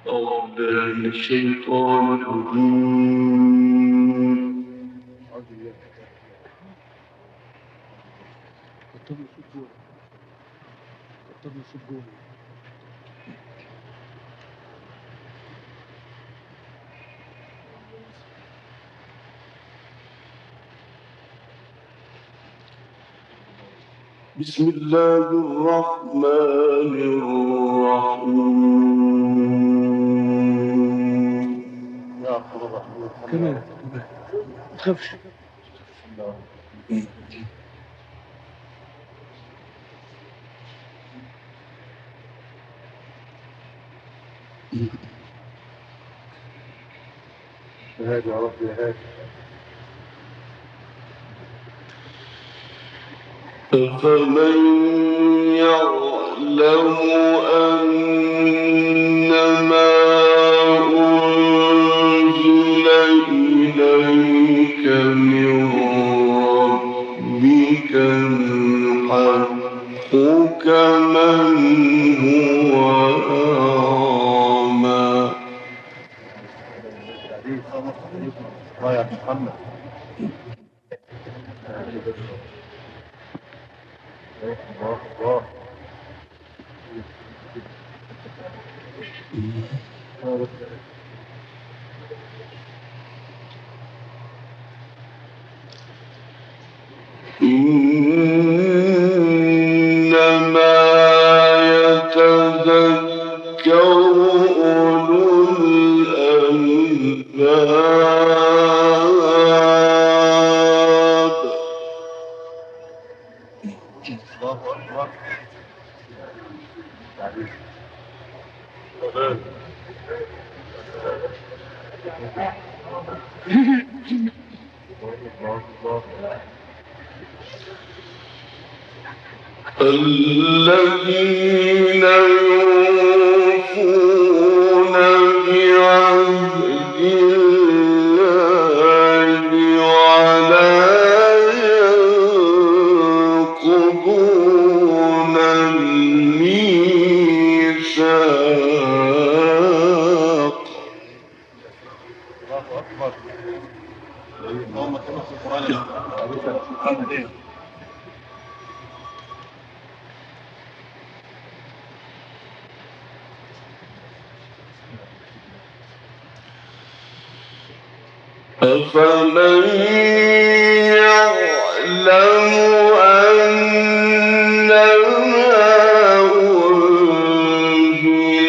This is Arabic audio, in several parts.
أعوذ بالله من الشيطان الرجيم. بسم الله الرحمن الرحيم. كمان ما تخافش. هادي يا رب يا هادي. أفمن يعلم أنما أنزل إليك من ربك الحق كمن هو أعمى. الله يا محمد. الله الله. إنما يتذكر أولو الألباب. الله أكبر. الذين يوفون بعهد الله ولا ينقضون الميثاق. الله أكبر. اللهم صل في القرآن محمد. أفمن يعلم أنما أنزل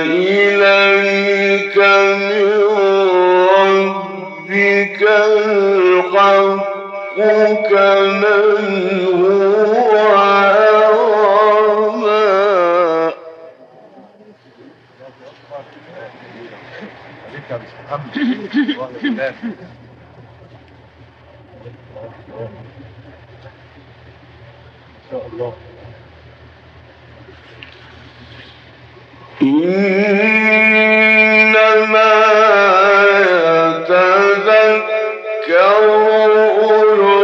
إليك من ربك الحق كمن هو أعمى. عليك يا محمد. الله يبارك. إن شاء الله. إنما يتذكر أولو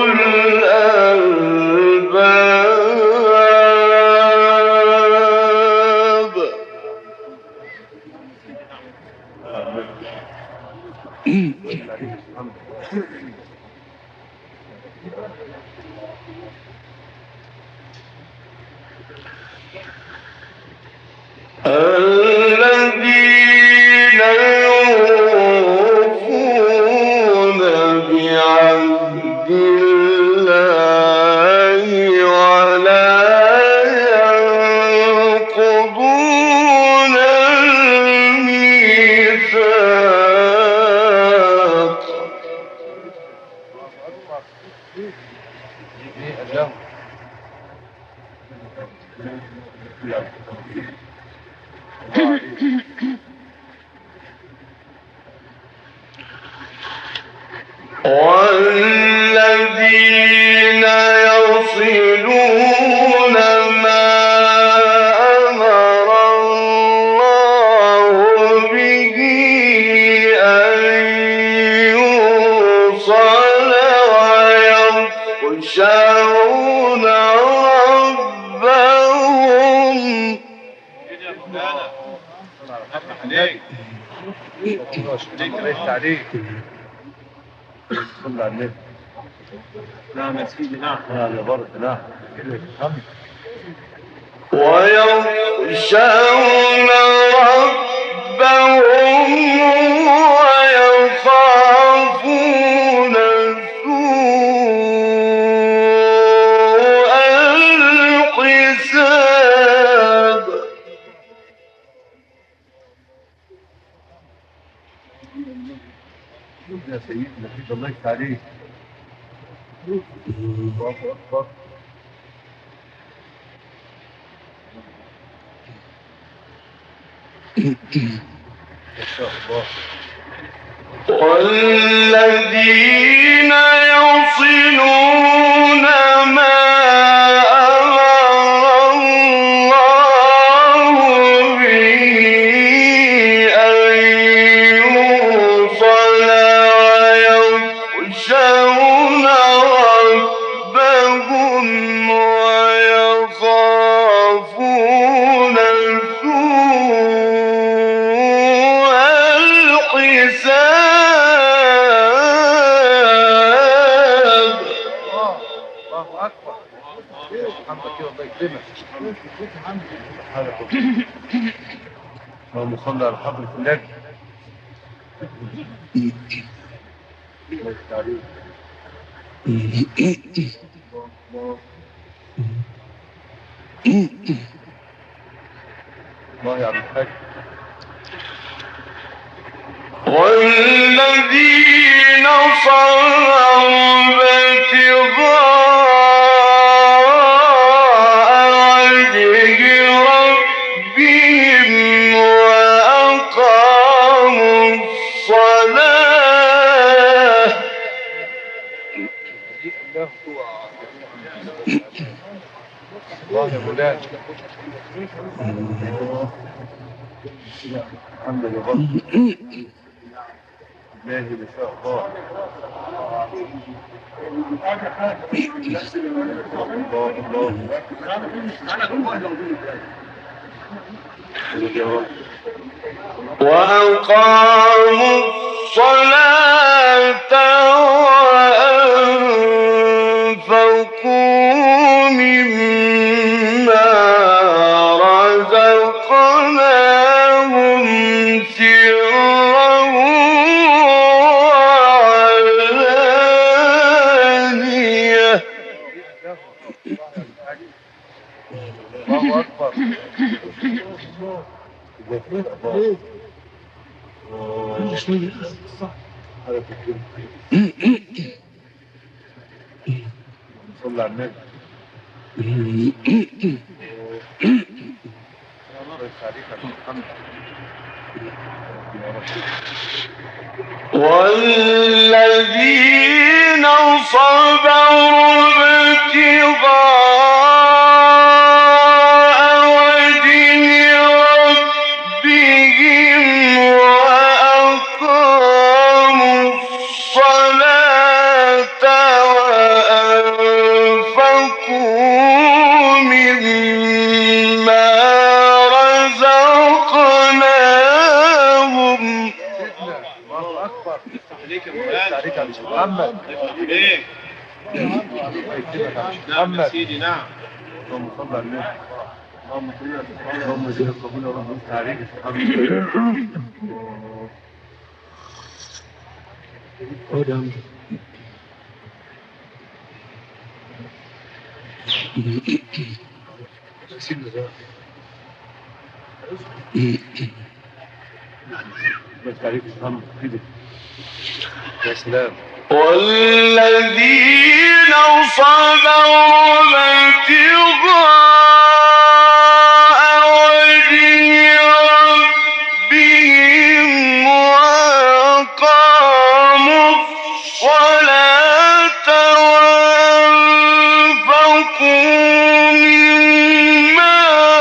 الألباب. الذين يوفون بعهد الله ولا ينقضون الميثاق. والذين يصلون ما أمر الله به أن يوصل ويخشون ربهم عليك عليك ليس عليك صلى على النبي. نعم يا سيدي نعم. نعم يا برد نعم كده يفهم. ويخشون ربهم ويخافون سوء الحساب. يا سيدنا في الله يفتح عليك. الله أكبر. ما شاء الله. والذين يصلون ما أمر الله به أن يوصل ويخشون ربهم ويخافون سوء الحساب. الله أكبر. حمدك كده الله يكرمك. اللهم صل على حضرة النبي. الله يفتح عليك. الله يا عم الحاج. والذين صبروا ابتغاء وجه ربهم وأقاموا الصلاة الله يا مولانا. الحمد لله. الله ما شاء الله. وأقاموا الصلاة وأنفقوا مما رزقناهم سرا وعلانية. الله أكبر. صلى على النبي. والذين صبروا ابتغاء وجه ربهم وأقاموا الصلاة وأنفقوا مما رزقناهم. الله أكبر. عليك يا مولانا. عليك يا باشا محمد. عليك. الله يكرمك يا باشا نعم يا محمد. سيدي نعم. اللهم صل على النبي. اللهم زد قبول ورب يفتح عليك يا محمد. بس عليك يا محمد كده. يا سلام. والذين صبروا ابتغاء وجه ربهم وأقاموا الصلاة وأنفقوا مما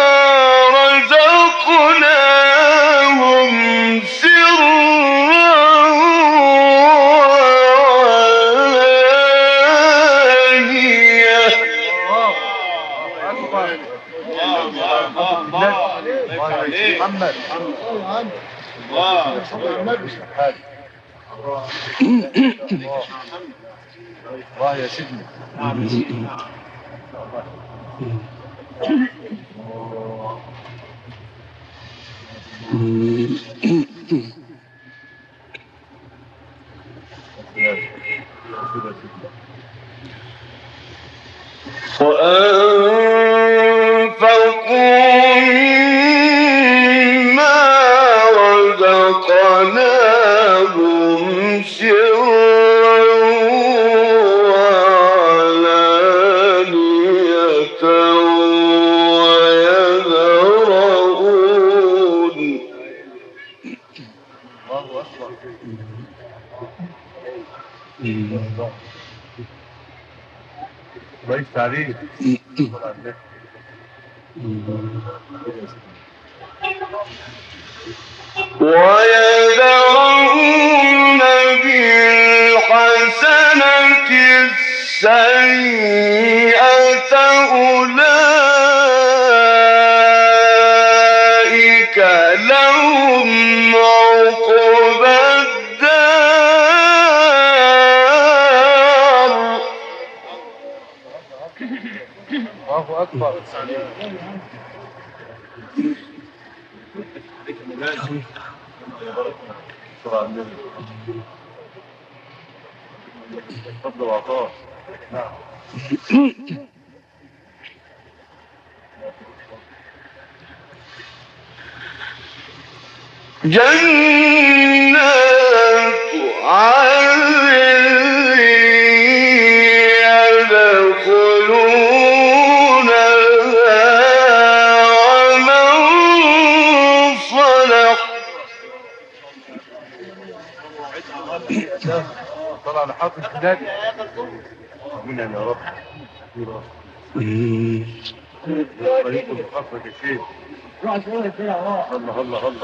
رزقناهم سرا وعلانية. الله أكبر. الله الله الله. عليك محمد الله الله يا سيدنا نعم يا سيدي نعم وأنفقوا مما رزقناهم سرا وعلانية ويذرؤون الله أكبر كويس عليك ويدرؤون بالحسنة السيئة أولئك لهم عقبى الدار الله أكبر فضل وعطاء نعم جنات عدن يدخلونها ومن صلح طلع لحافظ النادي امين يا رب طريقه بخفك يا شيخ الله الله الله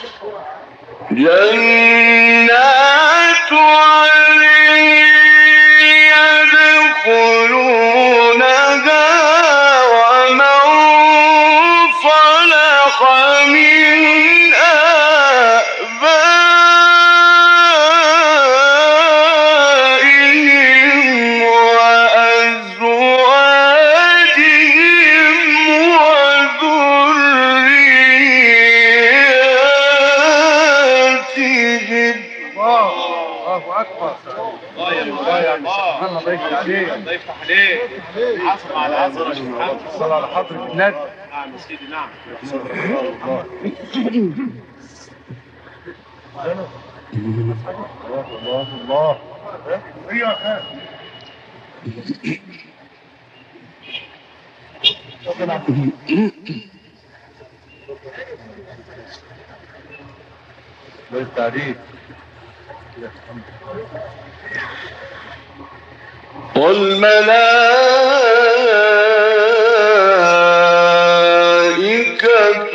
جنات عدن يدخلونها ومن صلح من آبائهم وأزواجهم وذرياتهم الله أكبر الله يا الله مولانا يا الله محمد الله يفتح عليك الله يفتح عليك حصل على العصر يا شيخ محمد صلى على حضرة النبي نعم يا سيدي نعم الله الله الله يفتح عليك والملائكة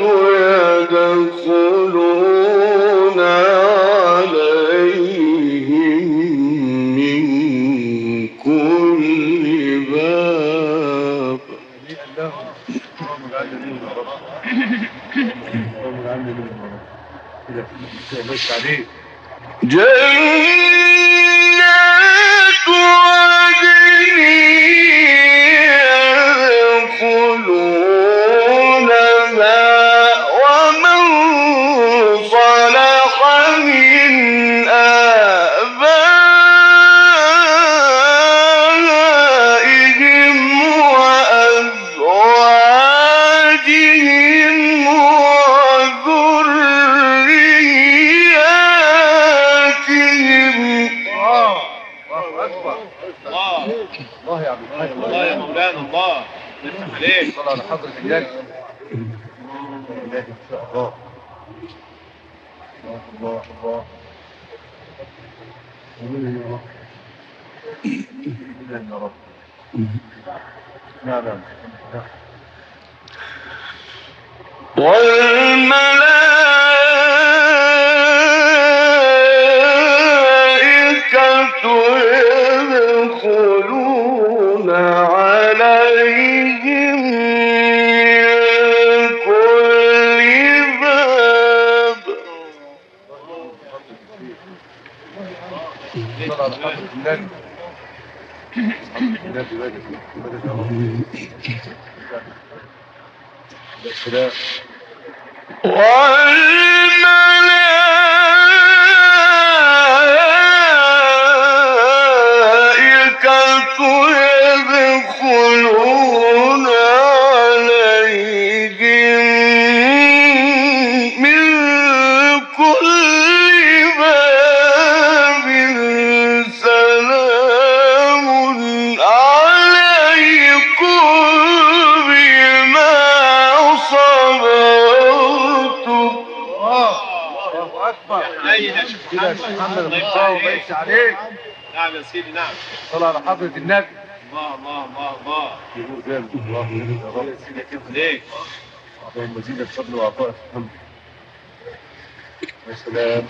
يدخلون عليهم من كل باب اللهم اجعلنا منهم يا رب اللهم اجعلنا منهم يا رب كده الله يفتح عليك جنات عدن يدخلونها ومن صلح من آبائهم وأزواجهم وذرياتهم الله أكبر الله الله يا عبد الحاج الله يا مولانا الله يفتح عليك صلى على حضرة النبي الله إن شاء الله الله الله آمين يا رب آمين يا رب نعم نعم والملائكة يدخلون عليهم من كل صلى على حضرة النبي. النبي مدد مدد يا رب. يا سلام. والملائكة يدخلون عليهم من كل باب سلام عليكم بما صبرتم. الله أكبر. أي يا شيخ كده يا شيخ محمد الله يفتح الله وبارك عليك. نعم يا سيدي نعم. صلى على حضرة النبي. الله الله الله الله. يقول جامد الله يا رب. ليك. اللهم زيد الفضل وعطاء الحمد. يا سلام.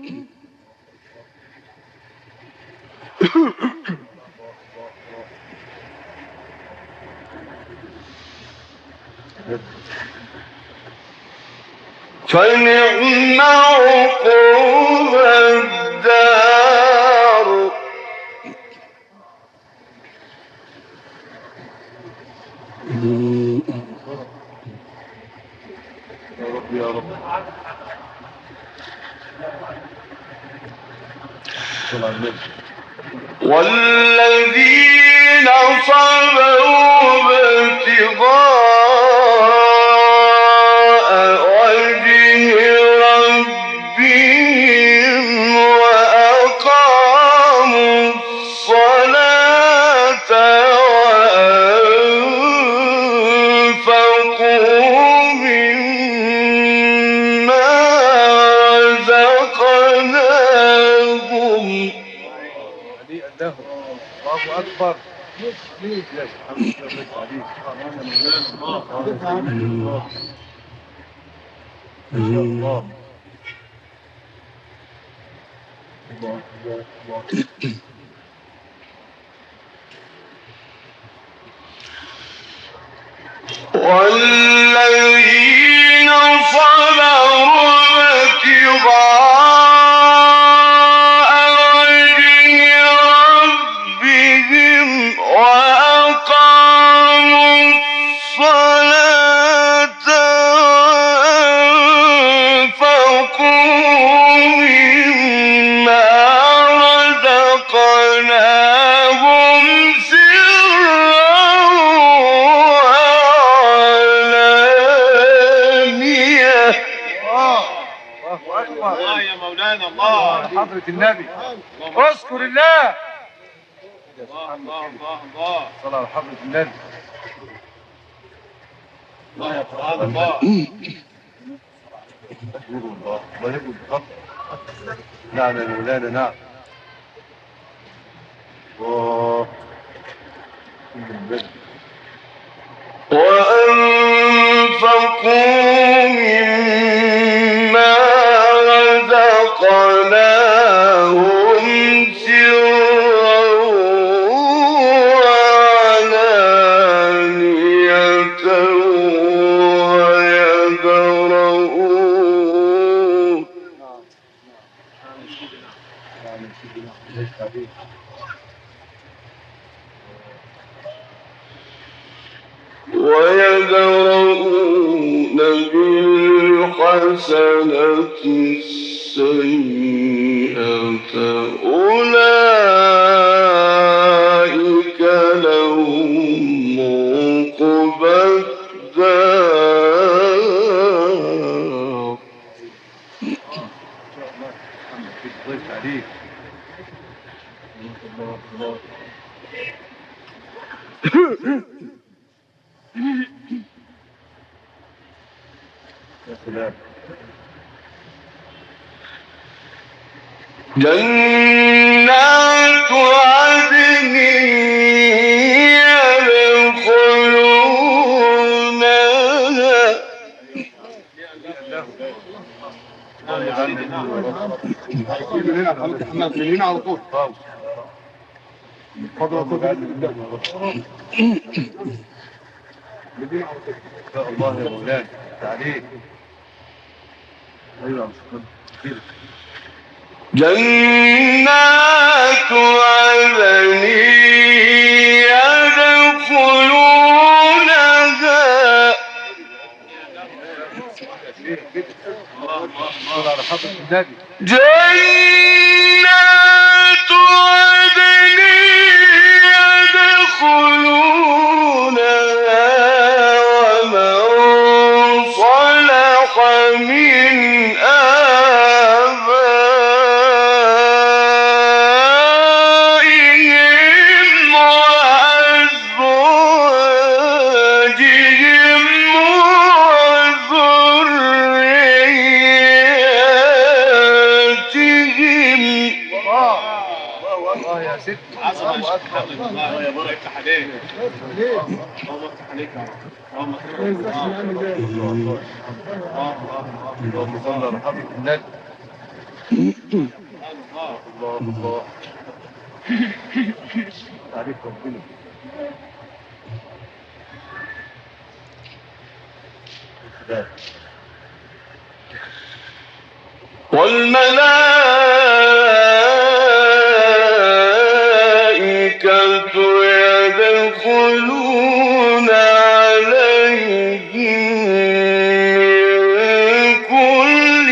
فنعم عقب الدار. يا رب يا رب. صلى على النبي. والذين صبروا ابتغاء وجه ربهم وأقاموا الصلاة وأنفقوا مما رزقناهم. هنيئا له. الله أكبر. يا شيخ محمد الله عليك. ما شاء الله. والذين صبروا ابتغاء وجه ربهم وأقاموا الصلاة وأنفقوا مما رزقناهم سرا وعلانية. الله أكبر. الله يا مولانا الله. حضرة النبي. اذكر الله. الله الله الله الله. صلى على حضرة النبي. الله يا قرآن الله. أشكر الله. الله يقول بخط. نعم يا مولانا نعم. الله. وأنفقوا مما رزقناهم سرا وعلانية ويدرؤون. ويدرؤون بالحسنة السيئة أولئك لهم عقبى الدار. ضيف عليك. الله. يا سلام. جنات عدن يدخلونها من هنا محمد من هنا على طول. فضل الله يا مولانا تعليق. ايوه جنات عدن يدخلونها على حضرة النبي. جنات عدن يدخلونها ومن صلح من آبائهم وأزواجهم وذرياتهم. الله يا ست. عظمة يا شيخ محمد. الله يا بابا يفتح عليك. اللهم افتح عليك يا رب. اللهم افتح عليك. اللهم صل على حضرة النبي. الله الله عليك ربنا. والملائكة يدخلون عليهم من كل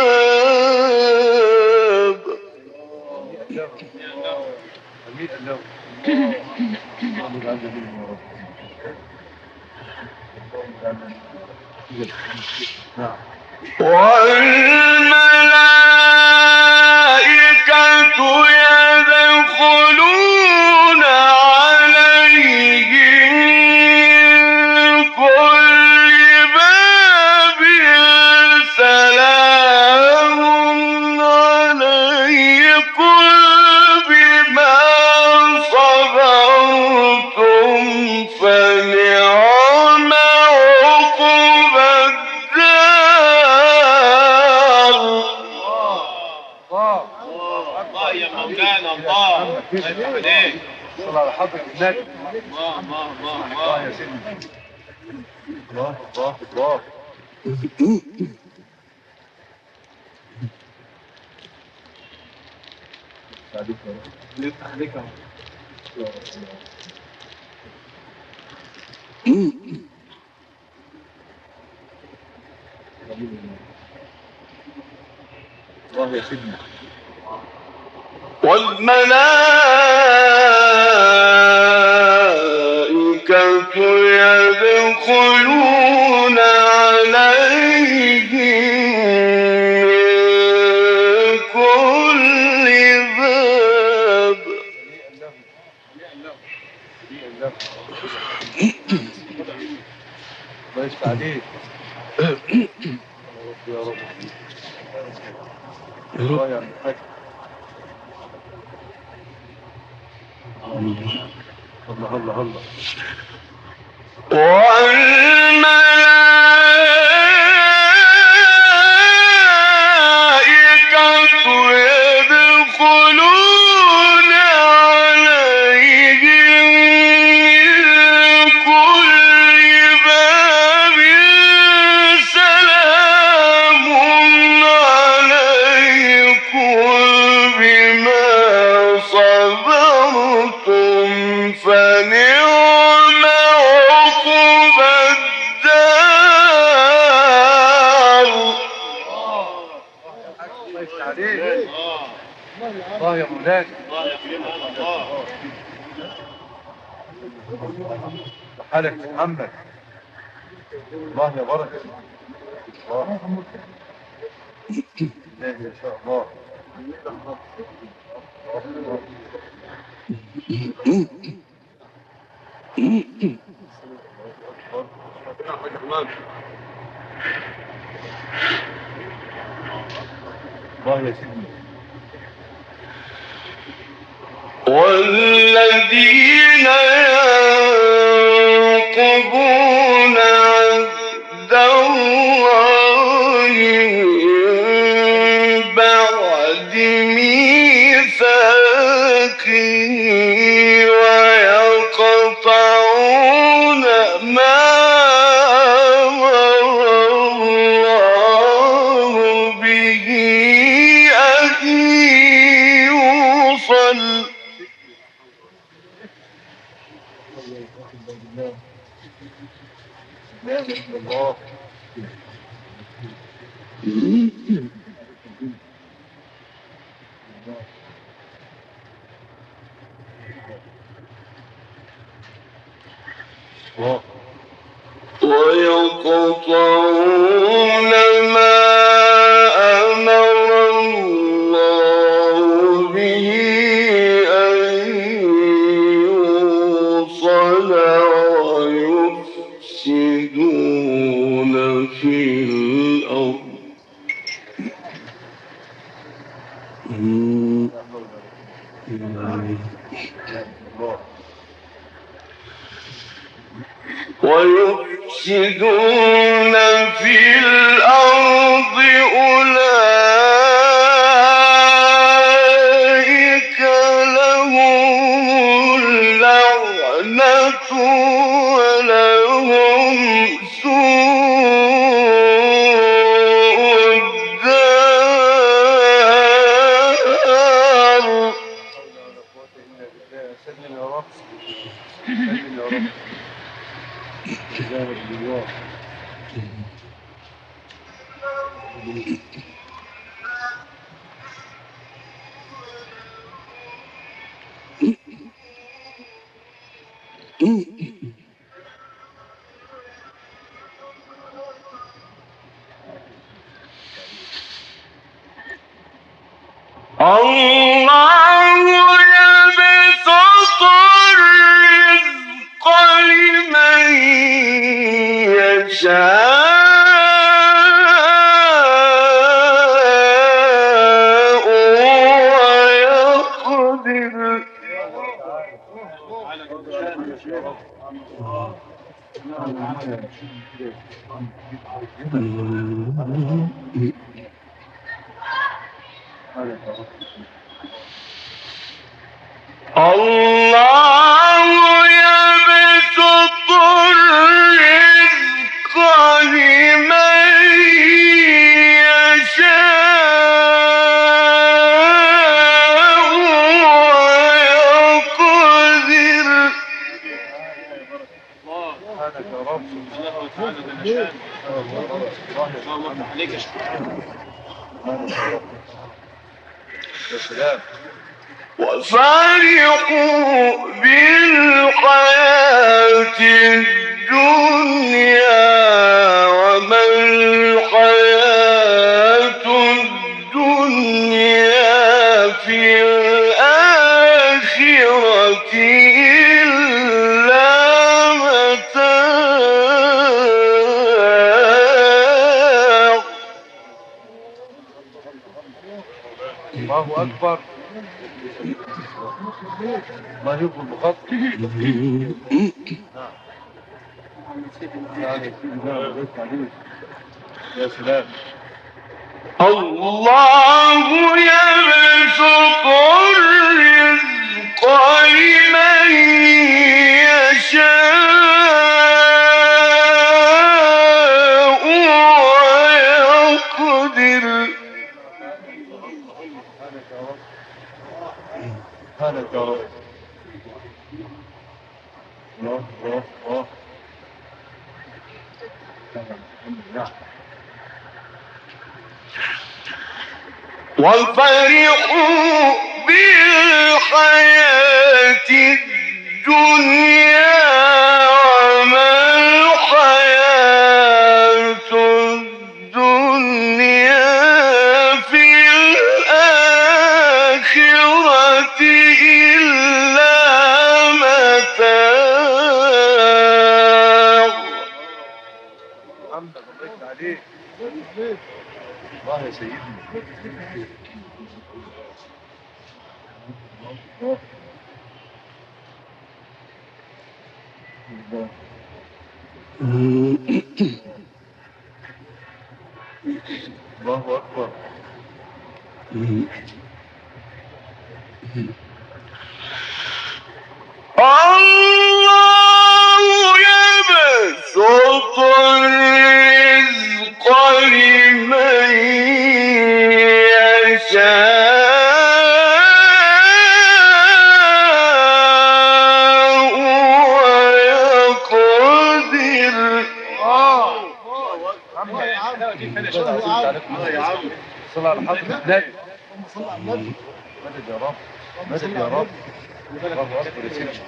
باب. أمين الله. اللهم اجعلنا منهم يا رب. نعم. والملائكة يدخلون عليهم من كل باب سلام عليكم بما صبرتم فنعم عقب الدار. الله يا مولانا. الله يفتح عليك. صل على حضرة النبي. الله يا سيدي. الله الله الله. يفتح عليك يا رب. الله يا سيدنا. والملائكة يدخلون عليهم من كل باب. الله يفتح عليك. يا رب. الله يا محمد. الله الله الله. والملائكة يدخلون عليهم من كل باب سلام عليكم بما صبرتم فنعم عقب الدار. الله يفتح عليك. الله يا مولانا. حالك محمد. الله يا بركة. الله. لا إن شاء الله. الله يا سيدي. والذين ينقضون عهد الله من بعد ميثاقه ويقطعون ما أمر الله به أن الله الله ويقطعون ما أمر الله به أن يوصل ويفسدون في الأرض ويفسدون في الأرض أولئك لهم اللعنة ولهم سوء الدار. سلم يا رب سلم يا رب جامد الله الله يبسط الرزق لمن يشاء ويقدر. الله يبسط الرزق لمن يشاء ويقدر. سبحانك يا رب الله وتعالى ده نشان. الله يفتح عليك يا شيخ. يا سلام وفرحوا بالحياة الدنيا وما الحياة الدنيا في الآخرة إلا متاع. الله أكبر ما يقول بخط يا سلام الله يبسط الرزق لمن يشاء ويقدر. سبحانك يا رب الله الله الله وفرحوا بالحياة الدنيا وما الحياة الدنيا في الآخرة إلا متاع. محمد الله يفتح عليك الله يا سيدنا الله أكبر الله يبسط الرزق لمن يشاء ويقدر. يا عم صل على حضرة النبي. مدد يا رب، مدد يا رب. الله اكبر يا سيدي.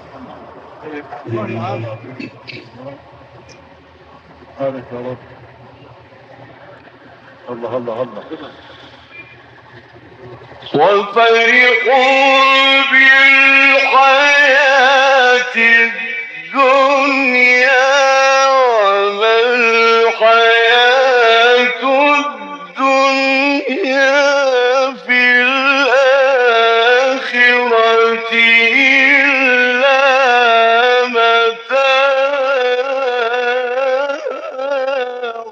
سبحانك يا رب. الله الله الله. وفرحوا بالحياة الدنيا وما الحياة الدنيا في الآخرة إلا متاع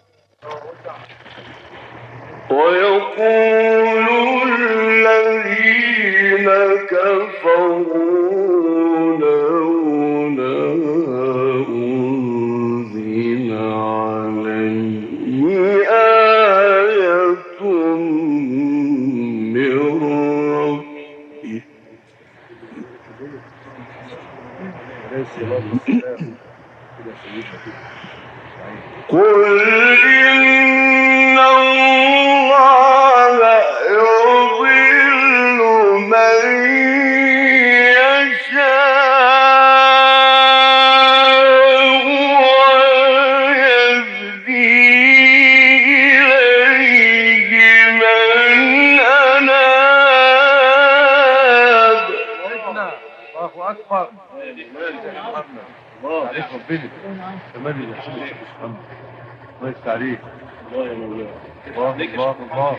ويقول الذين كفروا لولا أنزل عليه آية من ربه قل إن الله يضل من يشاء ويهدي إليه من أناب. الله اكبر. الله عليك ربنا. كمان يا شيخ محمد. الله يفتح عليك. الله يا مولانا. الله الله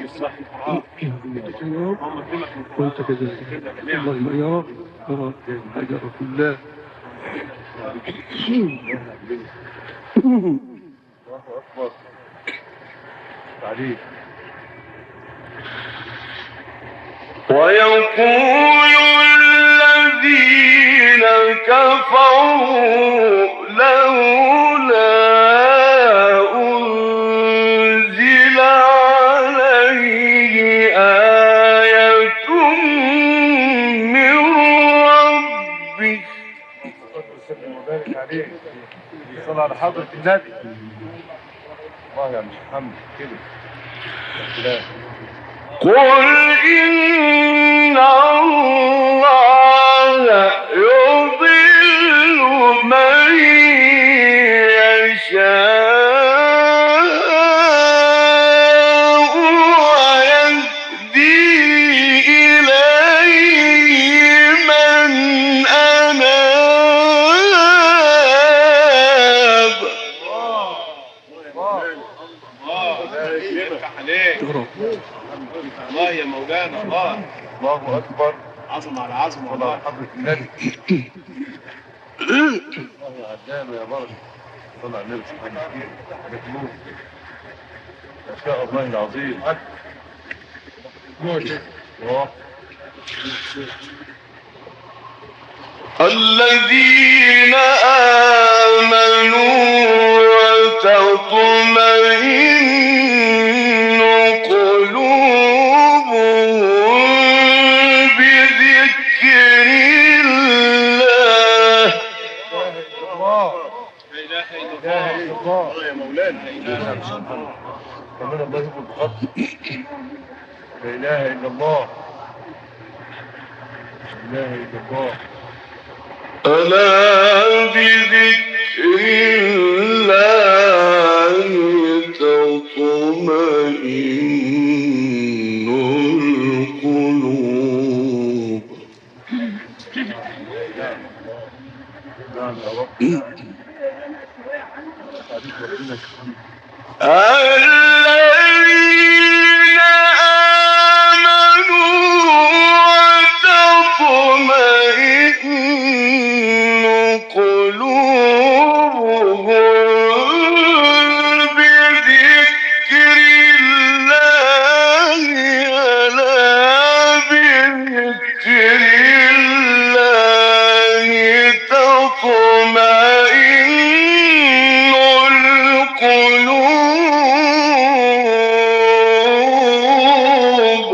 الله. وانت كذلك اللهم يا رب يا رب حاجة رسول الله. الله اكبر. عليك. ويقول الذين كفروا لولا أنزل عليه آية من ربه. وبارك عليك. صل على حضرة النبي. الله يا مش محمد كده. قل إن الله يضل من يشاء ويهدي إليه من أناب. الله يا مولانا. الله الله اكبر. عظم على عظم. والله حضرة النبي. الله يا عدام يا بركة. صلى على النبي سبحانه وتعالى. ما شاء الله العظيم. الله. الذين آمنوا وتطمئن قلوبهم بذكر الله. الله. لا اله الا لا اله الا الله. يا مولانا. كمان الله يقول بخط. لا اله الا الله. لا اله الا الله. ألا بذكر الله تطمئن القلوب. نعم يا رب. الذين آمنوا وتطمئن قلوبهم بذكر الله. ألا بذكر الله تطمئن القلوب.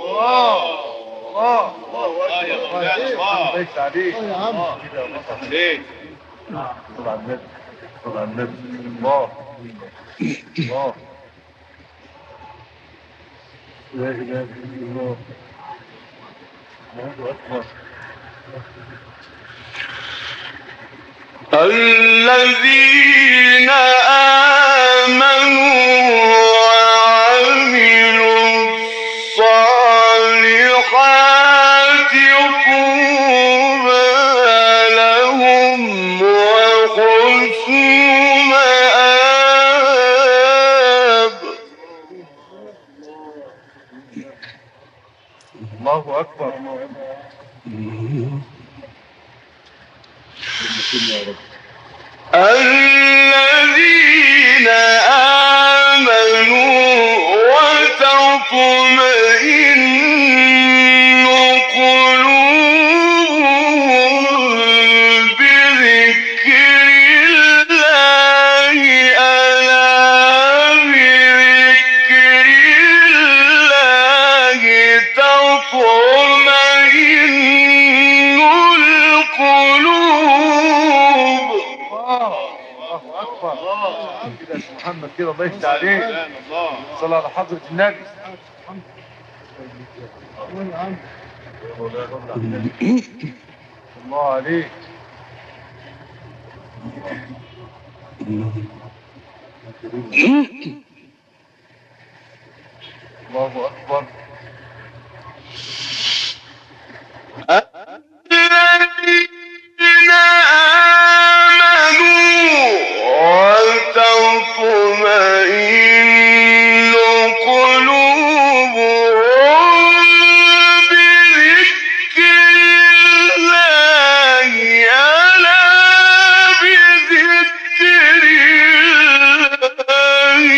ليس عليك. يا عم كده. ليه؟ صلى على النبي. صلى على النبي. الله. الله لا إله إلا الله الله أكبر الذين آمنوا وعملوا الصالحات طوبى لهم وحسن مآب. الله أكبر الذين آمنوا وتطمئن قلوبهم بذكر الله ألا بذكر الله تطمئن القلوب. الله أكبر كده يا محمد كده الله يفتح عليك صلى على حضرة النبي الله عليك الله أكبر الذين آمنوا وتطمئن قلوبهم بذكر الله ألا بذكر الله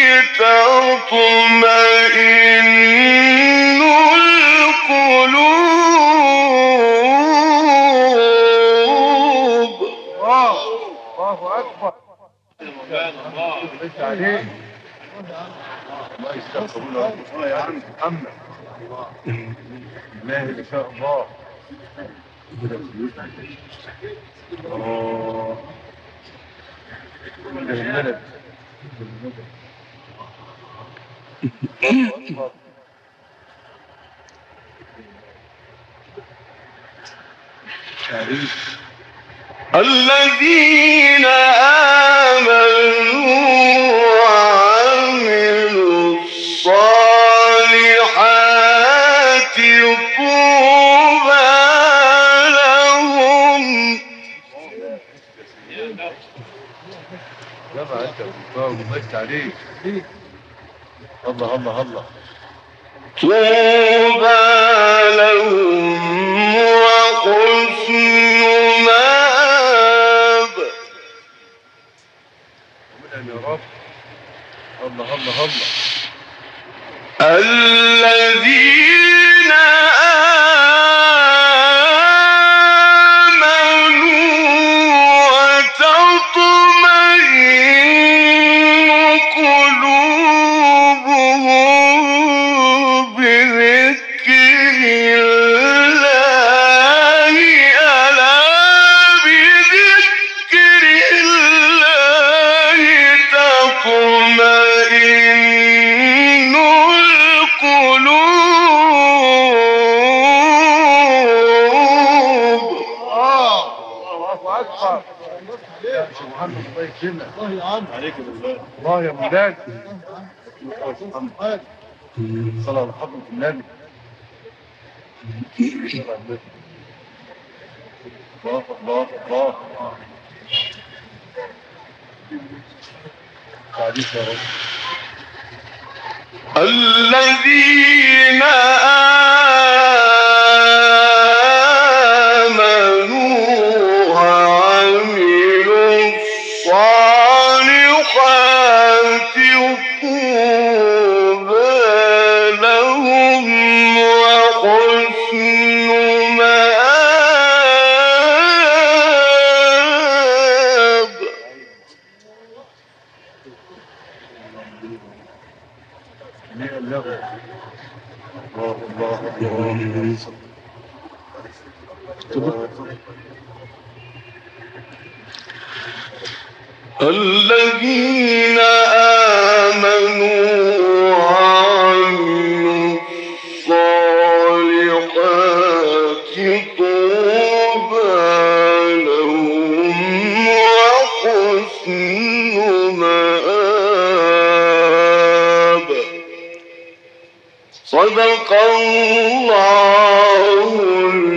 تطمئن القلوب. الله أكبر الله يفتح عليك الله يستغفر له يا عم محمد الله إن شاء الله الملك الله أكبر الذين آمنوا وعملوا الصالحات طوبى لهم. جمع أنت الله يفتح عليك الله الله الله طوبى لهم وحسن مآب. يا رب الله الله الله الذين آمنوا وتطمئن قلوبهم بذكر الله ألا بذكر الله تطمئن القلوب. الله أكبر يا محمد الله يكرمك عليك بالله الله يا مولانا صلى على حضرة النبي الله الله الله عليك يا رب الذين آمنوا وعملوا الصالحات طوبى لهم وحسن مآب. الله الله الذين آمنوا وعملوا الصالحات طوبى لهم وحسن مآب. صدق الله